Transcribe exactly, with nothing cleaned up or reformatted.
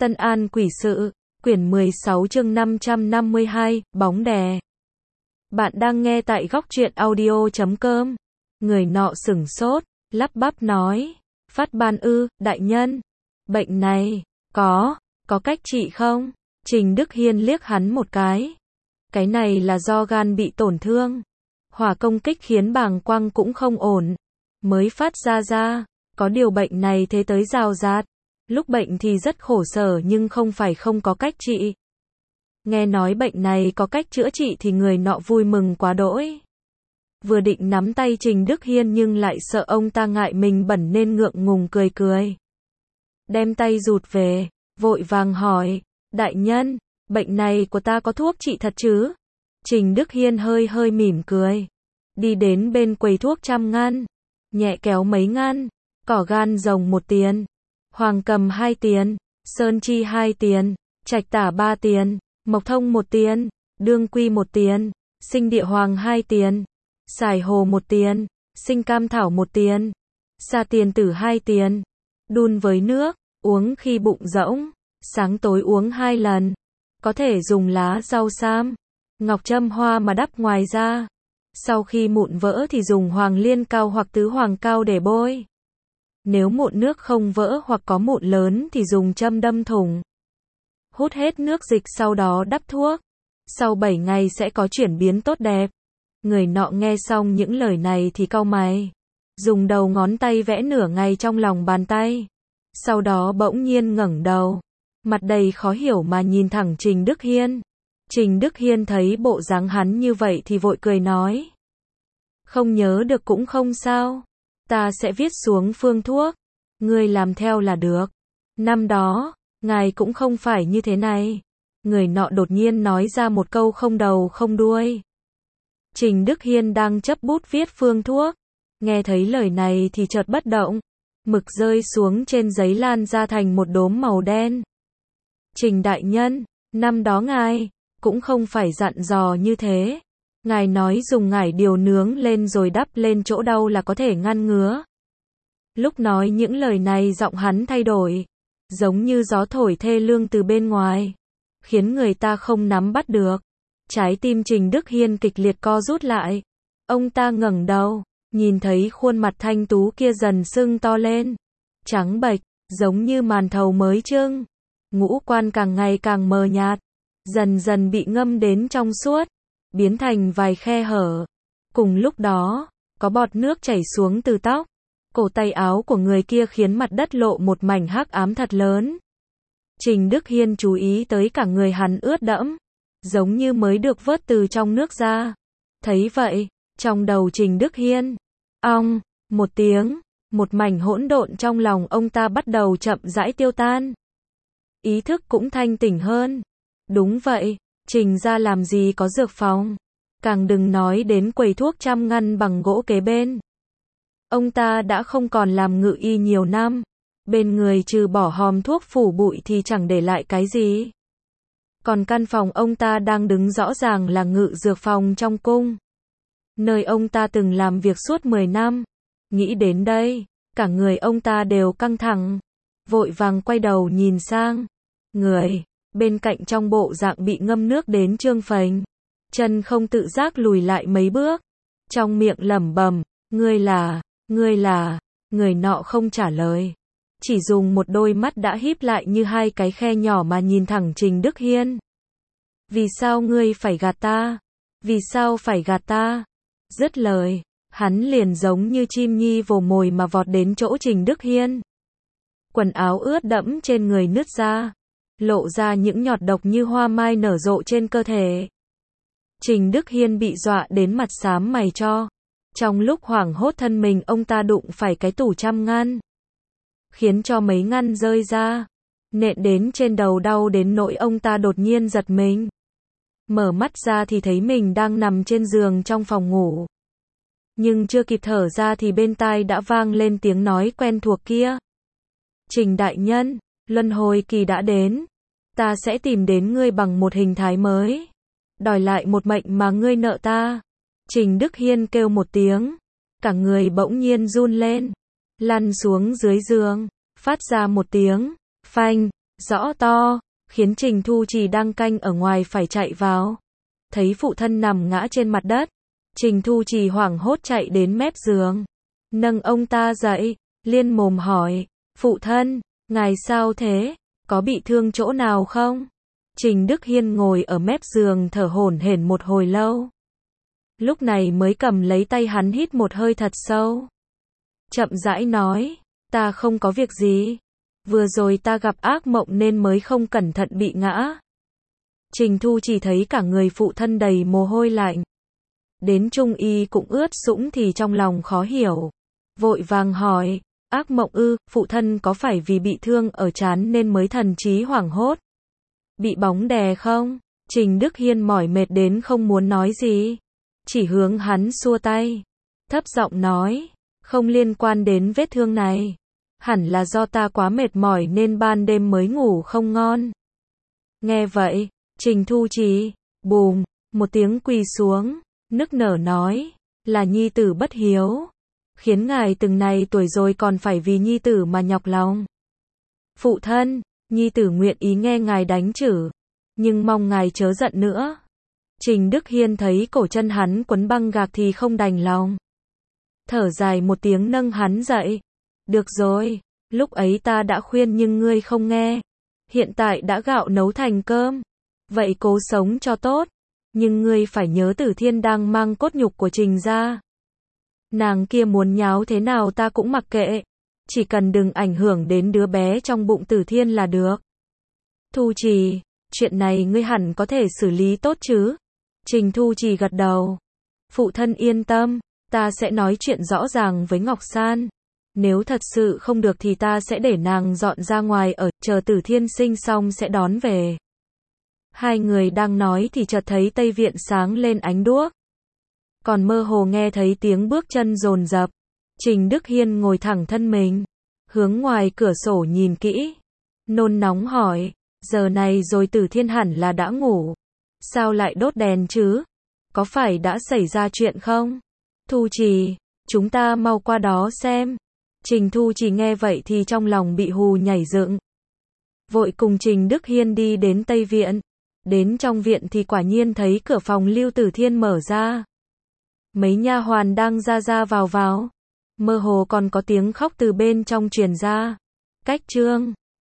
Tân An Quỷ Sự, quyển mười sáu chương năm trăm năm mươi hai, bóng đè. Bạn đang nghe tại góc truyện audio chấm com. Người nọ sửng sốt, lắp bắp nói, phát ban ư, đại nhân. Bệnh này, có, có cách trị không? Trình Đức Hiên liếc hắn một cái. Cái này là do gan bị tổn thương. Hỏa công kích khiến bàng quang cũng không ổn. Mới phát ra ra, có điều bệnh này thế tới rào rạt. Lúc bệnh thì rất khổ sở nhưng không phải không có cách trị. Nghe nói bệnh này có cách chữa trị thì người nọ vui mừng quá đỗi. Vừa định nắm tay Trình Đức Hiên nhưng lại sợ ông ta ngại mình bẩn nên ngượng ngùng cười cười. Đem tay rụt về, vội vàng hỏi, đại nhân, bệnh này của ta có thuốc trị thật chứ? Trình Đức Hiên hơi hơi mỉm cười. Đi đến bên quầy thuốc trăm ngăn. Nhẹ kéo mấy ngăn. Cỏ gan rồng một tiền. Hoàng cầm hai tiền, sơn chi hai tiền, trạch tả ba tiền, mộc thông một tiền, đương quy một tiền, sinh địa hoàng hai tiền, xài hồ một tiền, sinh cam thảo một tiền, sa tiền tử hai tiền, đun với nước, uống khi bụng rỗng, sáng tối uống hai lần, có thể dùng lá rau sam, ngọc trâm hoa mà đắp ngoài ra, sau khi mụn vỡ thì dùng hoàng liên cao hoặc tứ hoàng cao để bôi. Nếu mụn nước không vỡ hoặc có mụn lớn thì dùng châm đâm thủng. Hút hết nước dịch sau đó đắp thuốc. Sau bảy ngày sẽ có chuyển biến tốt đẹp. Người nọ nghe xong những lời này thì cau mày. Dùng đầu ngón tay vẽ nửa ngày trong lòng bàn tay. Sau đó bỗng nhiên ngẩng đầu. Mặt đầy khó hiểu mà nhìn thẳng Trình Đức Hiên. Trình Đức Hiên thấy bộ dáng hắn như vậy thì vội cười nói. Không nhớ được cũng không sao. Ta sẽ viết xuống phương thuốc. Ngươi làm theo là được. Năm đó, ngài cũng không phải như thế này. Người nọ đột nhiên nói ra một câu không đầu không đuôi. Trình Đức Hiên đang chấp bút viết phương thuốc. Nghe thấy lời này thì chợt bất động. Mực rơi xuống trên giấy lan ra thành một đốm màu đen. Trình đại nhân, năm đó ngài, cũng không phải dặn dò như thế. Ngài nói dùng ngải điều nướng lên rồi đắp lên chỗ đau là có thể ngăn ngứa. Lúc nói những lời này giọng hắn thay đổi, giống như gió thổi thê lương từ bên ngoài, khiến người ta không nắm bắt được. Trái tim Trình Đức Hiên kịch liệt co rút lại. Ông ta ngẩng đầu, nhìn thấy khuôn mặt thanh tú kia dần sưng to lên, trắng bệch, giống như màn thầu mới trưng. Ngũ quan càng ngày càng mờ nhạt, dần dần bị ngâm đến trong suốt, biến thành vài khe hở. Cùng lúc đó, có bọt nước chảy xuống từ tóc, cổ tay áo của người kia khiến mặt đất lộ một mảnh hắc ám thật lớn. Trình Đức Hiên chú ý tới cả người hắn ướt đẫm, giống như mới được vớt từ trong nước ra. Thấy vậy, trong đầu Trình Đức Hiên, ong, một tiếng, một mảnh hỗn độn trong lòng ông ta bắt đầu chậm rãi tiêu tan. Ý thức cũng thanh tỉnh hơn. Đúng vậy. Trình ra làm gì có dược phòng, càng đừng nói đến quầy thuốc trăm ngăn bằng gỗ kế bên. Ông ta đã không còn làm ngự y nhiều năm, bên người trừ bỏ hòm thuốc phủ bụi thì chẳng để lại cái gì. Còn căn phòng ông ta đang đứng rõ ràng là ngự dược phòng trong cung, nơi ông ta từng làm việc suốt mười năm. Nghĩ đến đây, cả người ông ta đều căng thẳng, vội vàng quay đầu nhìn sang người bên cạnh trong bộ dạng bị ngâm nước đến trương phình, chân không tự giác lùi lại mấy bước, trong miệng lẩm bẩm, ngươi là, ngươi là, người nọ không trả lời, chỉ dùng một đôi mắt đã híp lại như hai cái khe nhỏ mà nhìn thẳng Trình Đức Hiên. Vì sao ngươi phải gạt ta? Vì sao phải gạt ta? Dứt lời, hắn liền giống như chim nhi vồ mồi mà vọt đến chỗ Trình Đức Hiên. Quần áo ướt đẫm trên người nứt ra, lộ ra những nhọt độc như hoa mai nở rộ trên cơ thể. Trình Đức Hiên bị dọa đến mặt xám mày cho. Trong lúc hoảng hốt thân mình ông ta đụng phải cái tủ trăm ngăn, khiến cho mấy ngăn rơi ra, nện đến trên đầu đau đến nỗi ông ta đột nhiên giật mình. Mở mắt ra thì thấy mình đang nằm trên giường trong phòng ngủ. Nhưng chưa kịp thở ra thì bên tai đã vang lên tiếng nói quen thuộc kia. Trình đại nhân, luân hồi kỳ đã đến. Ta sẽ tìm đến ngươi bằng một hình thái mới, đòi lại một mệnh mà ngươi nợ ta. Trình Đức Hiên kêu một tiếng, cả người bỗng nhiên run lên, lăn xuống dưới giường, phát ra một tiếng phanh, rõ to, khiến Trình Thu Trì đang canh ở ngoài phải chạy vào. Thấy phụ thân nằm ngã trên mặt đất, Trình Thu Trì hoảng hốt chạy đến mép giường, nâng ông ta dậy, liên mồm hỏi, phụ thân, ngài sao thế, có bị thương chỗ nào không? Trình Đức Hiên ngồi ở mép giường thở hổn hển một hồi lâu. Lúc này mới cầm lấy tay hắn hít một hơi thật sâu. Chậm rãi nói, ta không có việc gì. Vừa rồi ta gặp ác mộng nên mới không cẩn thận bị ngã. Trình Thu chỉ thấy cả người phụ thân đầy mồ hôi lạnh. Đến trung y cũng ướt sũng thì trong lòng khó hiểu. Vội vàng hỏi, ác mộng ư, phụ thân có phải vì bị thương ở trán nên mới thần trí hoảng hốt? Bị bóng đè không? Trình Đức Hiên mỏi mệt đến không muốn nói gì. Chỉ hướng hắn xua tay. Thấp giọng nói, không liên quan đến vết thương này. Hẳn là do ta quá mệt mỏi nên ban đêm mới ngủ không ngon. Nghe vậy, Trình Thu Trì, bùm, một tiếng quỳ xuống, nức nở nói, là nhi tử bất hiếu. Khiến ngài từng này tuổi rồi còn phải vì nhi tử mà nhọc lòng. Phụ thân, nhi tử nguyện ý nghe ngài đánh chử, nhưng mong ngài chớ giận nữa. Trình Đức Hiên thấy cổ chân hắn quấn băng gạc thì không đành lòng. Thở dài một tiếng nâng hắn dậy. Được rồi, lúc ấy ta đã khuyên nhưng ngươi không nghe. Hiện tại đã gạo nấu thành cơm. Vậy cố sống cho tốt. Nhưng ngươi phải nhớ Tử Thiên đang mang cốt nhục của Trình ra. Nàng kia muốn nháo thế nào ta cũng mặc kệ. Chỉ cần đừng ảnh hưởng đến đứa bé trong bụng Tử Thiên là được. Thu Trì, chuyện này ngươi hẳn có thể xử lý tốt chứ? Trình Thu Trì gật đầu. Phụ thân yên tâm, ta sẽ nói chuyện rõ ràng với Ngọc San. Nếu thật sự không được thì ta sẽ để nàng dọn ra ngoài ở, chờ Tử Thiên sinh xong sẽ đón về. Hai người đang nói thì chợt thấy Tây Viện sáng lên ánh đuốc. Còn mơ hồ nghe thấy tiếng bước chân dồn dập. Trình Đức Hiên ngồi thẳng thân mình, hướng ngoài cửa sổ nhìn kỹ. Nôn nóng hỏi, giờ này rồi Tử Thiên hẳn là đã ngủ. Sao lại đốt đèn chứ? Có phải đã xảy ra chuyện không? Thu Trì, chúng ta mau qua đó xem. Trình Thu Trì nghe vậy thì trong lòng bị hù nhảy dựng. Vội cùng Trình Đức Hiên đi đến Tây Viện. Đến trong viện thì quả nhiên thấy cửa phòng Lưu Tử Thiên mở ra. Mấy nha hoàn đang ra ra vào vào. Mơ hồ còn có tiếng khóc từ bên trong truyền ra. Cách trương.